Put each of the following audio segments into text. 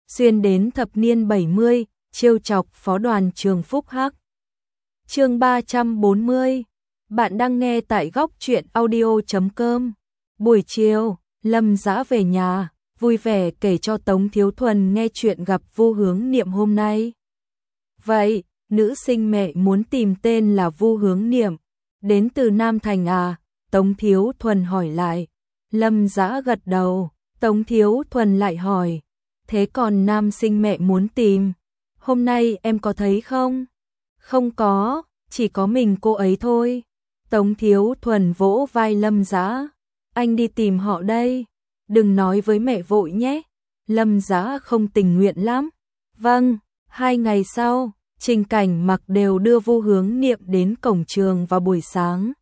xuyên đến thập niên 70, trêu chọc phó đoàn trường Phúc Hắc. Chương 340. Bạn đang nghe tại góc truyện audio.com. Buổi chiều, Lâm Dã về nhà, vui vẻ kể cho Tống Thiếu Thuần nghe chuyện gặp Vu Hướng Niệm hôm nay. Vậy, nữ sinh mẹ muốn tìm tên là Vu Hướng Niệm, đến từ Nam Thành à? Tống Thiếu Thuần hỏi lại. Lâm Dã gật đầu. Tống Thiếu Thuần lại hỏi, thế còn nam sinh mẹ muốn tìm, hôm nay em có thấy không? Không có, chỉ có mình cô ấy thôi. Tống Thiếu Thuần vỗ vai Lâm Dã, anh đi tìm họ đây, đừng nói với mẹ vội nhé. Lâm Dã không tình nguyện lắm. Vâng. 2 ngày sau, Trình Cảnh Mặc đều đưa Vu Hướng Niệm đến cổng trường vào buổi sáng.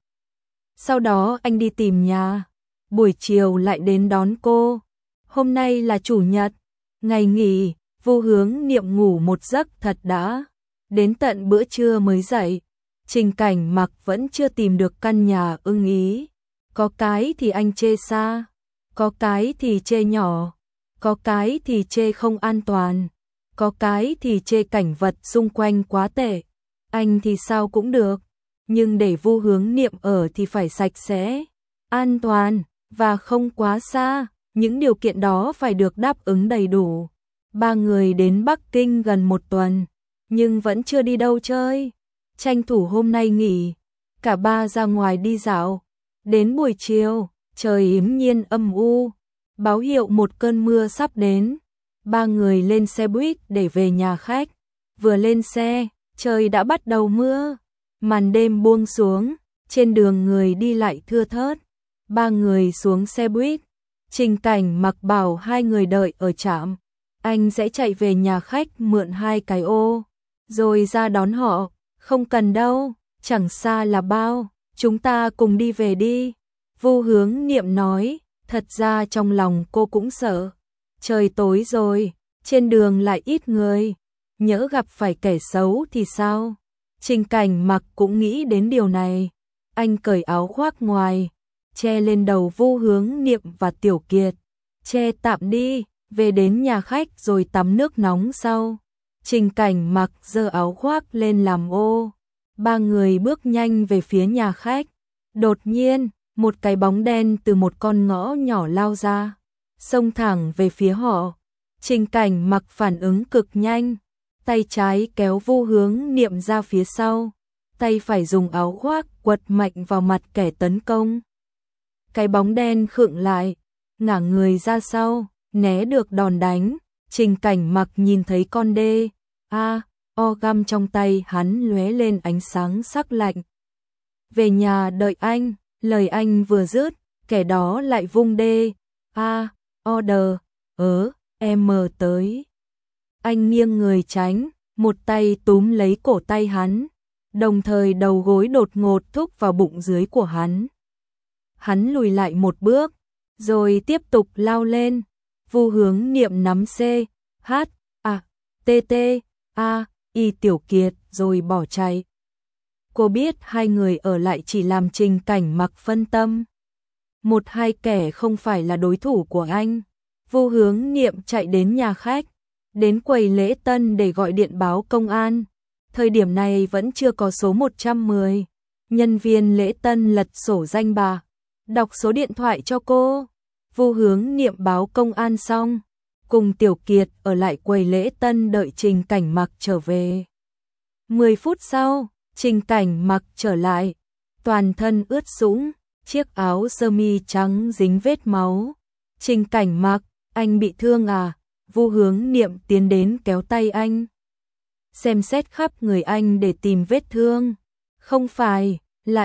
Sau đó anh đi tìm nhà, buổi chiều lại đến đón cô. Hôm nay là chủ nhật, ngày nghỉ, Vu Hướng Niệm ngủ một giấc thật đã. Đến tận bữa trưa mới dậy, Trình Cảnh Mặc vẫn chưa tìm được căn nhà ưng ý. Có cái thì anh chê xa, có cái thì chê nhỏ, có cái thì chê không an toàn, có cái thì chê cảnh vật xung quanh quá tệ. Anh thì sao cũng được, nhưng để Vu Hướng Niệm ở thì phải sạch sẽ, an toàn và không quá xa. Những điều kiện đó phải được đáp ứng đầy đủ. 3 người đến Bắc Kinh gần 1 tuần, nhưng vẫn chưa đi đâu chơi. Tranh thủ hôm nay nghỉ, cả ba ra ngoài đi dạo. Đến buổi chiều, trời yếm nhiên âm u, báo hiệu một cơn mưa sắp đến. 3 người lên xe buýt để về nhà khách. Vừa lên xe, trời đã bắt đầu mưa. Màn đêm buông xuống, trên đường người đi lại thưa thớt. 3 người xuống xe buýt. Trình Cảnh Mặc bảo 2 người đợi ở trạm, anh sẽ chạy về nhà khách mượn 2 cái ô, rồi ra đón họ. Không cần đâu, chẳng xa là bao, chúng ta cùng đi về đi. Vu Hướng Niệm nói, thật ra trong lòng cô cũng sợ. Trời tối rồi, trên đường lại ít người, nhỡ gặp phải kẻ xấu thì sao? Trình Cảnh Mặc cũng nghĩ đến điều này, anh cởi áo khoác ngoài, che lên đầu Vu Hướng Niệm và Tiểu Kiệt. Che tạm đi, về đến nhà khách rồi tắm nước nóng sau. Trình Cảnh Mặc giơ áo khoác lên làm ô. 3 người bước nhanh về phía nhà khách. Đột nhiên, một cái bóng đen từ một con ngõ nhỏ lao ra, xông thẳng về phía họ. Trình Cảnh Mặc phản ứng cực nhanh, tay trái kéo Vu Hướng Niệm ra phía sau, tay phải dùng áo khoác quật mạnh vào mặt kẻ tấn công. Cái bóng đen khựng lại, ngả người ra sau, né được đòn đánh. Trình Cảnh Mặc nhìn thấy con o găm trong tay hắn lóe lên ánh sáng sắc lạnh. Về nhà đợi anh, lời anh vừa dứt, kẻ đó lại vung em tới. Anh nghiêng người tránh, một tay túm lấy cổ tay hắn, đồng thời đầu gối đột ngột thúc vào bụng dưới của hắn. Hắn lùi lại một bước, rồi tiếp tục lao lên. Vu Hướng Niệm nắm Tiểu Kiệt rồi bỏ chạy. Cô biết 2 người ở lại chỉ làm Trình Cảnh Mặc phân tâm. 1-2 kẻ không phải là đối thủ của anh. Vu Hướng Niệm chạy đến nhà khách, đến quầy lễ tân để gọi điện báo công an. Thời điểm này vẫn chưa có số 110. Nhân viên lễ tân lật sổ danh bạ, đọc số điện thoại cho cô. Vu Hướng Niệm báo công an xong, cùng Tiểu Kiệt ở lại quầy lễ tân đợi Trình Cảnh Mặc trở về. 10 phút sau, Trình Cảnh Mặc trở lại, toàn thân ướt sũng, chiếc áo sơ mi trắng dính vết máu. Trình Cảnh Mặc, anh bị thương à? Vu Hướng Niệm tiến đến kéo tay anh, xem xét khắp người anh để tìm vết thương. Không phải, là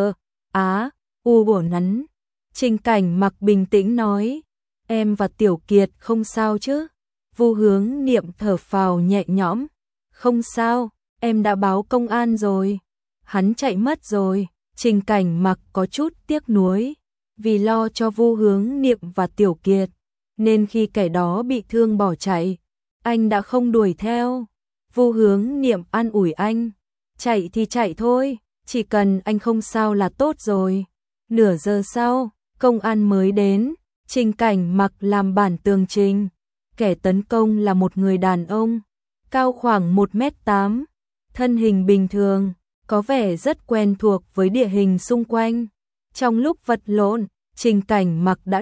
của nắn. Trình Cảnh Mặc bình tĩnh nói, em và Tiểu Kiệt không sao chứ? Vu Hướng Niệm thở phào nhẹ nhõm, không sao, em đã báo công an rồi. Hắn chạy mất rồi. Trình Cảnh Mặc có chút tiếc nuối, vì lo cho Vu Hướng Niệm và Tiểu Kiệt, nên khi kẻ đó bị thương bỏ chạy, anh đã không đuổi theo. Vu Hướng Niệm an ủi anh, chạy thì chạy thôi, chỉ cần anh không sao là tốt rồi. Nửa giờ sau, công an mới đến. Trình Cảnh Mặc làm bản tường trình, Kẻ tấn công là một người đàn ông, cao khoảng 1m8, thân hình bình thường, có vẻ rất quen thuộc với địa hình xung quanh. Trong lúc vật lộn, Trình Cảnh Mặc đã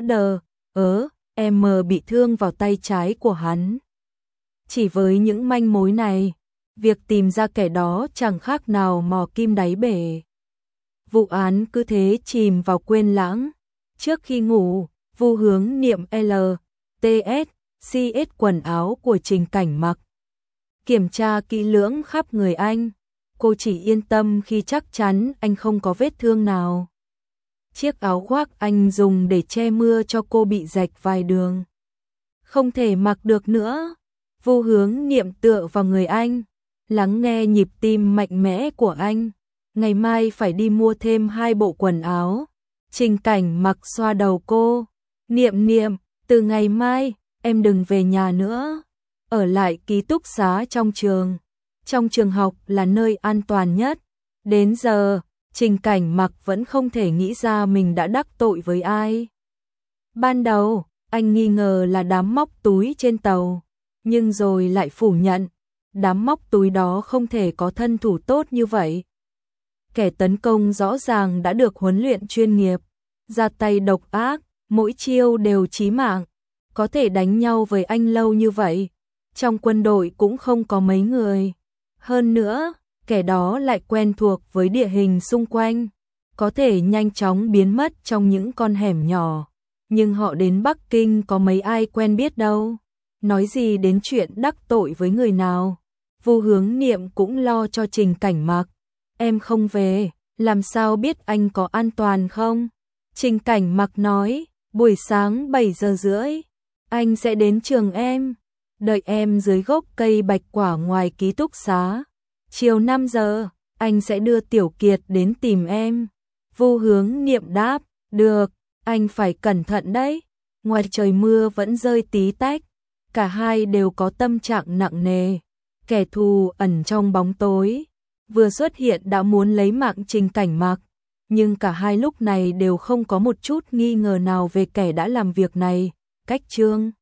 bị thương vào tay trái của hắn. Chỉ với những manh mối này, việc tìm ra kẻ đó chẳng khác nào mò kim đáy bể. Vụ án cứ thế chìm vào quên lãng. Trước khi ngủ, Vu Hướng Niệm CS quần áo của Trình Cảnh Mặc, kiểm tra kỹ lưỡng khắp người anh. Cô chỉ yên tâm khi chắc chắn anh không có vết thương nào. Chiếc áo khoác anh dùng để che mưa cho cô bị rạch vài đường, không thể mặc được nữa. Vu Hướng Niệm tựa vào người anh, lắng nghe nhịp tim mạnh mẽ của anh. Ngày mai phải đi mua thêm 2 bộ quần áo. Trình Cảnh Mặc xoa đầu cô. Niệm, từ ngày mai, em đừng về nhà nữa. Ở lại ký túc xá trong trường. Trong trường học là nơi an toàn nhất. Đến giờ, Trình Cảnh Mặc vẫn không thể nghĩ ra mình đã đắc tội với ai. Ban đầu, anh nghi ngờ là đám móc túi trên tàu, nhưng rồi lại phủ nhận. Đám móc túi đó không thể có thân thủ tốt như vậy. Kẻ tấn công rõ ràng đã được huấn luyện chuyên nghiệp, ra tay độc ác, mỗi chiêu đều chí mạng. Có thể đánh nhau với anh lâu như vậy, trong quân đội cũng không có mấy người. Hơn nữa, kẻ đó lại quen thuộc với địa hình xung quanh, có thể nhanh chóng biến mất trong những con hẻm nhỏ. Nhưng họ đến Bắc Kinh có mấy ai quen biết đâu, nói gì đến chuyện đắc tội với người nào. Vu Hướng Niệm cũng lo cho Trình Cảnh Mặc. Em không về, làm sao biết anh có an toàn không? Trình Cảnh Mặc nói, buổi sáng 7 giờ rưỡi, anh sẽ đến trường em. Đợi em dưới gốc cây bạch quả ngoài ký túc xá. Chiều 5 giờ, anh sẽ đưa Tiểu Kiệt đến tìm em. Vu Hướng Niệm đáp, được, anh phải cẩn thận đấy. Ngoài trời mưa vẫn rơi tí tách, cả hai đều có tâm trạng nặng nề. Kẻ thù ẩn trong bóng tối, vừa xuất hiện đã muốn lấy mạng Trình Cảnh Mặc, nhưng cả hai lúc này đều không có một chút nghi ngờ nào về kẻ đã làm việc này. Cách chương